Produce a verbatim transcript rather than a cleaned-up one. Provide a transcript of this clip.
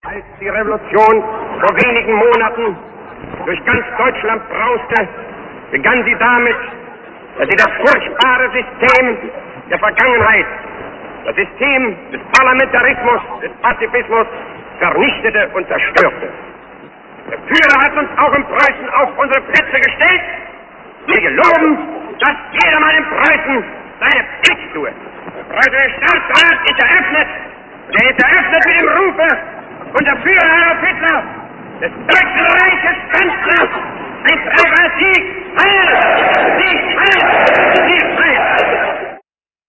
Als die Revolution vor wenigen Monaten durch ganz Deutschland brauste, begann sie damit, dass sie das furchtbare System der Vergangenheit, das System des Parlamentarismus, des Pazifismus, vernichtete und zerstörte. Der Führer hat uns auch in Preußen auf unsere Plätze gestellt. Wir geloben, dass jedermann in Preußen seine Pflicht tue. Der preußische Staatsrat ist eröffnet. Und er ist eröffnet mit dem Rufe unter Führer Adolf Hitler, des Deutschen Reiches Kanzler, ein freier Sieg, Heil! Sieg, Heil! Sieg, Heil!